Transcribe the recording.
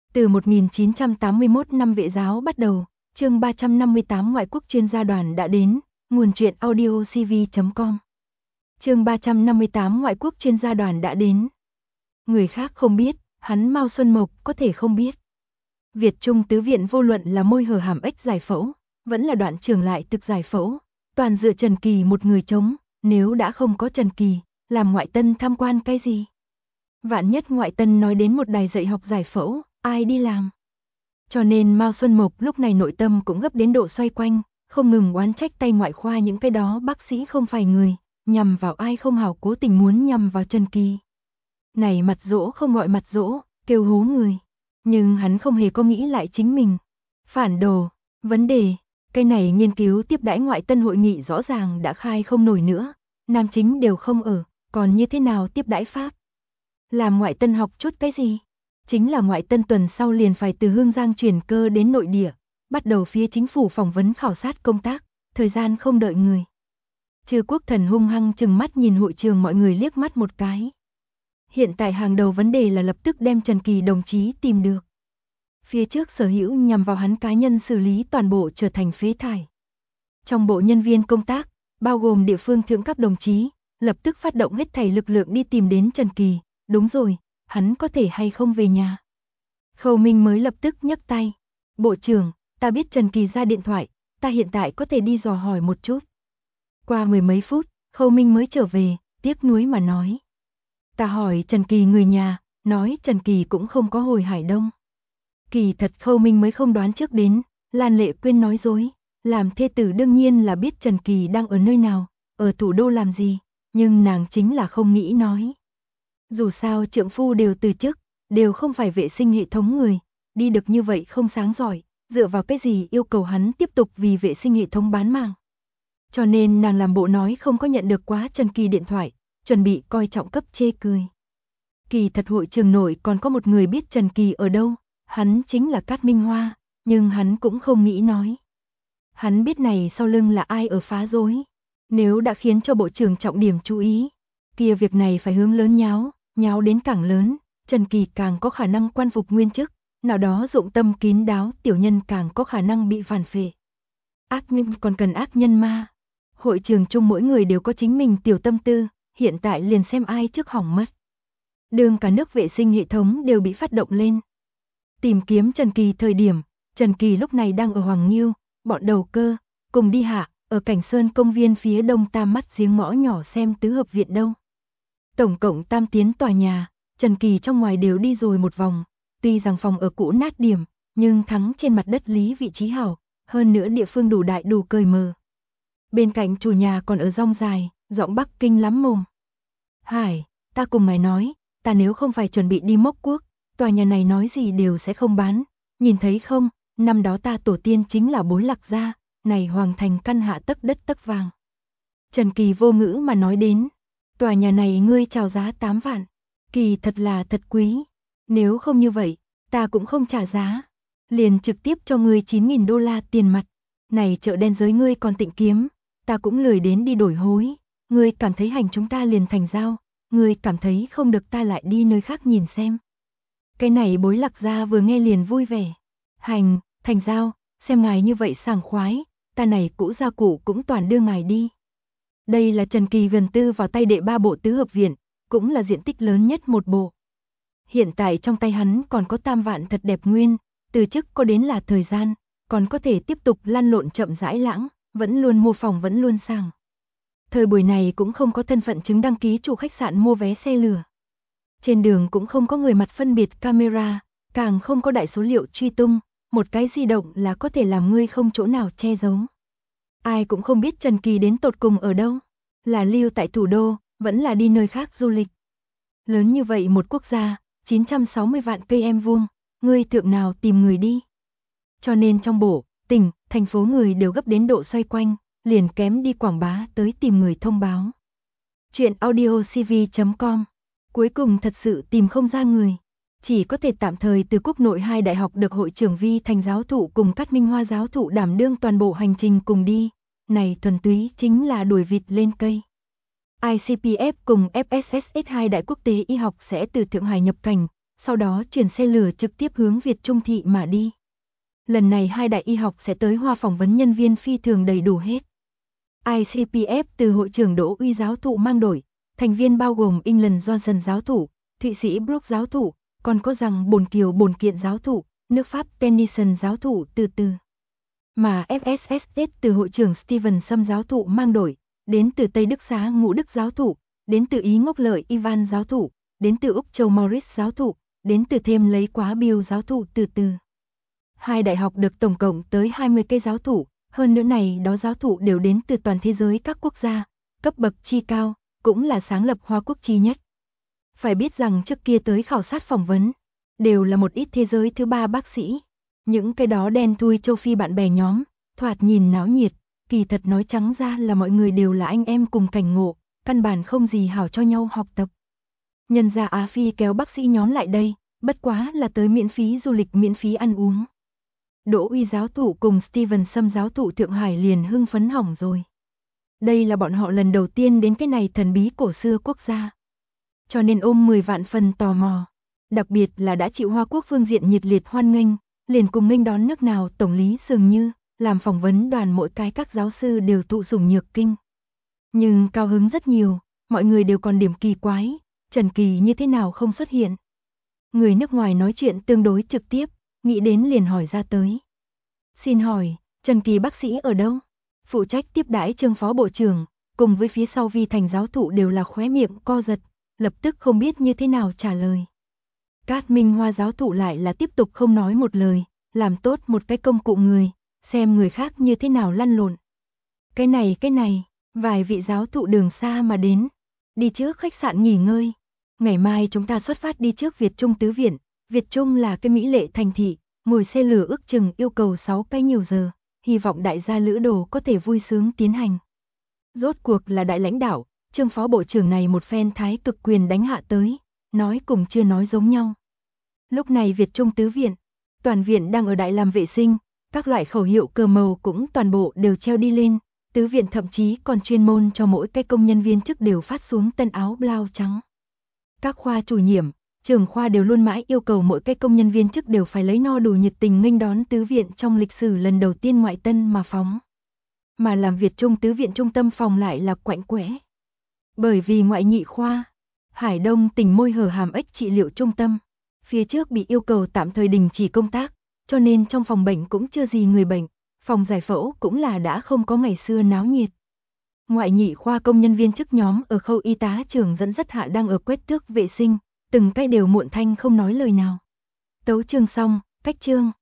Từ 1981 năm Vệ giáo bắt đầu, chương 358 ngoại quốc chuyên gia đoàn đã đến, nguồn truyện audiocv.com. Chương 358 ngoại quốc chuyên gia đoàn đã đến. Người khác không biết, hắn Mao Xuân Mộc có thể không biết. Việt Trung tứ viện vô luận là môi hở hàm ếch giải phẫu, vẫn là đoạn trường lại thực giải phẫu, toàn dựa Trần Kỳ một người chống, nếu đã không có Trần Kỳ, làm ngoại tân tham quan cái gì? Vạn nhất ngoại tân nói đến một đài dạy học giải phẫu, ai đi làm? Cho nên Mao Xuân Mộc lúc này nội tâm cũng gấp đến độ xoay quanh, không ngừng oán trách tay ngoại khoa những cái đó bác sĩ không phải người, nhằm vào ai không hảo, cố tình muốn nhằm vào Trần Kỳ. Này mặt dỗ không gọi mặt dỗ, kêu hố người. Nhưng hắn không hề có nghĩ lại chính mình. Phản đồ, vấn đề, cái này nghiên cứu tiếp đãi ngoại tân hội nghị rõ ràng đã khai không nổi nữa, nam chính đều không ở, còn như thế nào tiếp đãi pháp? Làm ngoại tân học chút cái gì? Chính là ngoại tân tuần sau liền phải từ Hương Giang chuyển cơ đến nội địa, bắt đầu phía chính phủ phỏng vấn khảo sát công tác, thời gian không đợi người. Trư Quốc Thần hung hăng chừng mắt nhìn hội trường mọi người liếc mắt một cái. Hiện tại hàng đầu vấn đề là lập tức đem Trần Kỳ đồng chí tìm được. Phía trước sở hữu nhằm vào hắn cá nhân xử lý toàn bộ trở thành phế thải. Trong bộ nhân viên công tác, bao gồm địa phương thượng cấp đồng chí, lập tức phát động hết thảy lực lượng đi tìm đến Trần Kỳ. Đúng rồi, hắn có thể hay không về nhà? Khâu Minh mới lập tức nhấc tay. Bộ trưởng, ta biết Trần Kỳ ra điện thoại, ta hiện tại có thể đi dò hỏi một chút. Qua mười mấy phút, Khâu Minh mới trở về, tiếc nuối mà nói. Ta hỏi Trần Kỳ người nhà, nói Trần Kỳ cũng không có hồi Hải Đông. Kỳ thật Khâu Minh mới không đoán trước đến, Lan Lệ Quyên nói dối, làm thê tử đương nhiên là biết Trần Kỳ đang ở nơi nào, ở thủ đô làm gì, nhưng nàng chính là không nghĩ nói. Dù sao trượng phu đều từ chức, đều không phải vệ sinh hệ thống người, đi được như vậy không sáng giỏi, dựa vào cái gì yêu cầu hắn tiếp tục vì vệ sinh hệ thống bán mạng. Cho nên nàng làm bộ nói không có nhận được quá Trần Kỳ điện thoại, chuẩn bị coi trọng cấp chê cười. Kỳ thật hội trường nội còn có một người biết Trần Kỳ ở đâu, hắn chính là Cát Minh Hoa, nhưng hắn cũng không nghĩ nói. Hắn biết này sau lưng là ai ở phá rối. Nếu đã khiến cho bộ trưởng trọng điểm chú ý, kia việc này phải hướng lớn nháo đến càng lớn, Trần Kỳ càng có khả năng quan phục nguyên chức, nào đó dụng tâm kín đáo tiểu nhân càng có khả năng bị phản phệ. Ác nhân còn cần ác nhân ma. Hội trường chung mỗi người đều có chính mình tiểu tâm tư, hiện tại liền xem ai trước hỏng mất. Đường cả nước vệ sinh hệ thống đều bị phát động lên. Tìm kiếm Trần Kỳ thời điểm, Trần Kỳ lúc này đang ở Hoàng Nghiêu, bọn đầu cơ, cùng đi hạ, ở Cảnh Sơn công viên phía đông Tam Mắt giếng mõ nhỏ xem tứ hợp viện đâu. Tổng cộng tam tiến tòa nhà, Trần Kỳ trong ngoài đều đi rồi một vòng, tuy rằng phòng ở cũ nát điểm, nhưng thắng trên mặt đất lý vị trí hảo, hơn nữa địa phương đủ đại đủ cởi mở. Bên cạnh chủ nhà còn ở rong dài, giọng Bắc Kinh lắm mồm. Hải, ta cùng mày nói, ta nếu không phải chuẩn bị đi mốc quốc, tòa nhà này nói gì đều sẽ không bán, nhìn thấy không, năm đó ta tổ tiên chính là Bối Lạc gia, này hoàng thành căn hạ tấc đất tấc vàng. Trần Kỳ vô ngữ mà nói đến, tòa nhà này ngươi chào giá 8 vạn, Kỳ thật là thật quý, nếu không như vậy, ta cũng không trả giá, liền trực tiếp cho ngươi 9.000 đô la tiền mặt, này chợ đen giới ngươi còn tịnh kiếm, ta cũng lười đến đi đổi hối, ngươi cảm thấy hành chúng ta liền thành giao, ngươi cảm thấy không được ta lại đi nơi khác nhìn xem. Cái này Bối Lạc gia vừa nghe liền vui vẻ, thành giao, xem ngài như vậy sảng khoái, ta này cũ gia cụ cũng toàn đưa ngài đi. Đây là Trần Kỳ gần tư vào tay đệ 3 bộ tứ hợp viện, cũng là diện tích lớn nhất một bộ. Hiện tại trong tay hắn còn có tam vạn thật đẹp nguyên, từ chức có đến là thời gian, còn có thể tiếp tục lăn lộn chậm rãi lãng, vẫn luôn mua phòng vẫn luôn sàng. Thời buổi này cũng không có thân phận chứng đăng ký chủ khách sạn mua vé xe lửa. Trên đường cũng không có người mặt phân biệt camera, càng không có đại số liệu truy tung, một cái di động là có thể làm ngươi không chỗ nào che giấu. Ai cũng không biết Trần Kỳ đến tột cùng ở đâu, là lưu tại thủ đô, vẫn là đi nơi khác du lịch. Lớn như vậy một quốc gia, 960 vạn cây em vuông, ngươi thượng nào tìm người đi. Cho nên trong bộ, tỉnh, thành phố người đều gấp đến độ xoay quanh, liền kém đi quảng bá tới tìm người thông báo. Chuyện audiocv.com. Cuối cùng thật sự tìm không ra người, chỉ có thể tạm thời từ quốc nội 2 đại học được hội trưởng Vi Thành giáo thụ cùng Cát Minh Hoa giáo thụ đảm đương toàn bộ hành trình cùng đi, này thuần túy chính là đuổi vịt lên cây. ICPF cùng FSSS 2 đại quốc tế y học sẽ từ Thượng Hải nhập cảnh, sau đó chuyển xe lửa trực tiếp hướng Việt Trung thị mà đi. Lần này hai đại y học sẽ tới Hoa phỏng vấn nhân viên phi thường đầy đủ hết. ICPF từ hội trưởng Đỗ Uy giáo thụ mang đội, thành viên bao gồm England Johnson giáo thụ, Thụy Sĩ Brook giáo thụ, còn có rằng Bồn Kiều Bồn Kiện giáo thụ, nước Pháp Tennyson giáo thụ từ từ. Mà FSSS từ hội trưởng Steven Sâm giáo thụ mang đội, đến từ Tây Đức Xá Ngũ Đức giáo thụ, đến từ Ý Ngốc Lợi Ivan giáo thụ, đến từ Úc Châu Morris giáo thụ, đến từ thêm lấy quá Bill giáo thụ từ từ. Hai đại học được tổng cộng tới 20 cây giáo thụ, hơn nữa này đó giáo thụ đều đến từ toàn thế giới các quốc gia, cấp bậc chi cao, cũng là sáng lập Hoa Quốc chi nhất. Phải biết rằng trước kia tới khảo sát phỏng vấn, đều là một ít thế giới thứ ba bác sĩ. Những cái đó đen thui châu Phi bạn bè nhóm, thoạt nhìn náo nhiệt, kỳ thật nói trắng ra là mọi người đều là anh em cùng cảnh ngộ, căn bản không gì hảo cho nhau học tập. Nhân ra Á Phi kéo bác sĩ nhóm lại đây, bất quá là tới miễn phí du lịch miễn phí ăn uống. Đỗ Uy giáo thụ cùng Steven Sâm giáo thụ Thượng Hải liền hưng phấn hỏng rồi. Đây là bọn họ lần đầu tiên đến cái này thần bí cổ xưa quốc gia. Cho nên ôm 10 vạn phần tò mò. Đặc biệt là đã chịu Hoa Quốc phương diện nhiệt liệt hoan nghênh, liền cùng nghênh đón nước nào tổng lý dường như, làm phỏng vấn đoàn mỗi cái các giáo sư đều thụ sủng nhược kinh. Nhưng cao hứng rất nhiều, mọi người đều còn điểm kỳ quái, Trần Kỳ như thế nào không xuất hiện. Người nước ngoài nói chuyện tương đối trực tiếp, nghĩ đến liền hỏi ra tới. Xin hỏi, Trần Kỳ bác sĩ ở đâu? Phụ trách tiếp đãi Trương phó bộ trưởng, cùng với phía sau Vi Thành giáo thụ đều là khóe miệng co giật, lập tức không biết như thế nào trả lời. Cát Minh Hoa giáo thụ lại là tiếp tục không nói một lời, làm tốt một cái công cụ người, xem người khác như thế nào lăn lộn. Cái này, vài vị giáo thụ đường xa mà đến, đi trước khách sạn nghỉ ngơi. Ngày mai chúng ta xuất phát đi trước Việt Trung Tứ Viện, Việt Trung là cái mỹ lệ thành thị, ngồi xe lửa ước chừng yêu cầu 6 cái nhiều giờ, hy vọng đại gia lữ đồ có thể vui sướng tiến hành. Rốt cuộc là đại lãnh đạo, Trương phó bộ trưởng này một phen thái cực quyền đánh hạ tới, nói cùng chưa nói giống nhau. Lúc này Việt Trung Tứ Viện, toàn viện đang ở đại làm vệ sinh, các loại khẩu hiệu cờ màu cũng toàn bộ đều treo đi lên, Tứ Viện thậm chí còn chuyên môn cho mỗi cái công nhân viên chức đều phát xuống tân áo blau trắng. Các khoa chủ nhiệm, trưởng khoa đều luôn mãi yêu cầu mỗi cái công nhân viên chức đều phải lấy no đủ nhiệt tình nghênh đón Tứ Viện trong lịch sử lần đầu tiên ngoại tân mà phóng. Mà làm Việt Trung Tứ Viện trung tâm phòng lại là quạnh quẽ. Bởi vì ngoại nhị khoa, Hải Đông tỉnh môi hở hàm ếch trị liệu trung tâm, phía trước bị yêu cầu tạm thời đình chỉ công tác, cho nên trong phòng bệnh cũng chưa gì người bệnh, phòng giải phẫu cũng là đã không có ngày xưa náo nhiệt. Ngoại nhị khoa công nhân viên chức nhóm ở khâu y tá trưởng dẫn dắt hạ đang ở quét tước vệ sinh, từng cái đều muộn thanh không nói lời nào. Tấu chương xong, cách chương.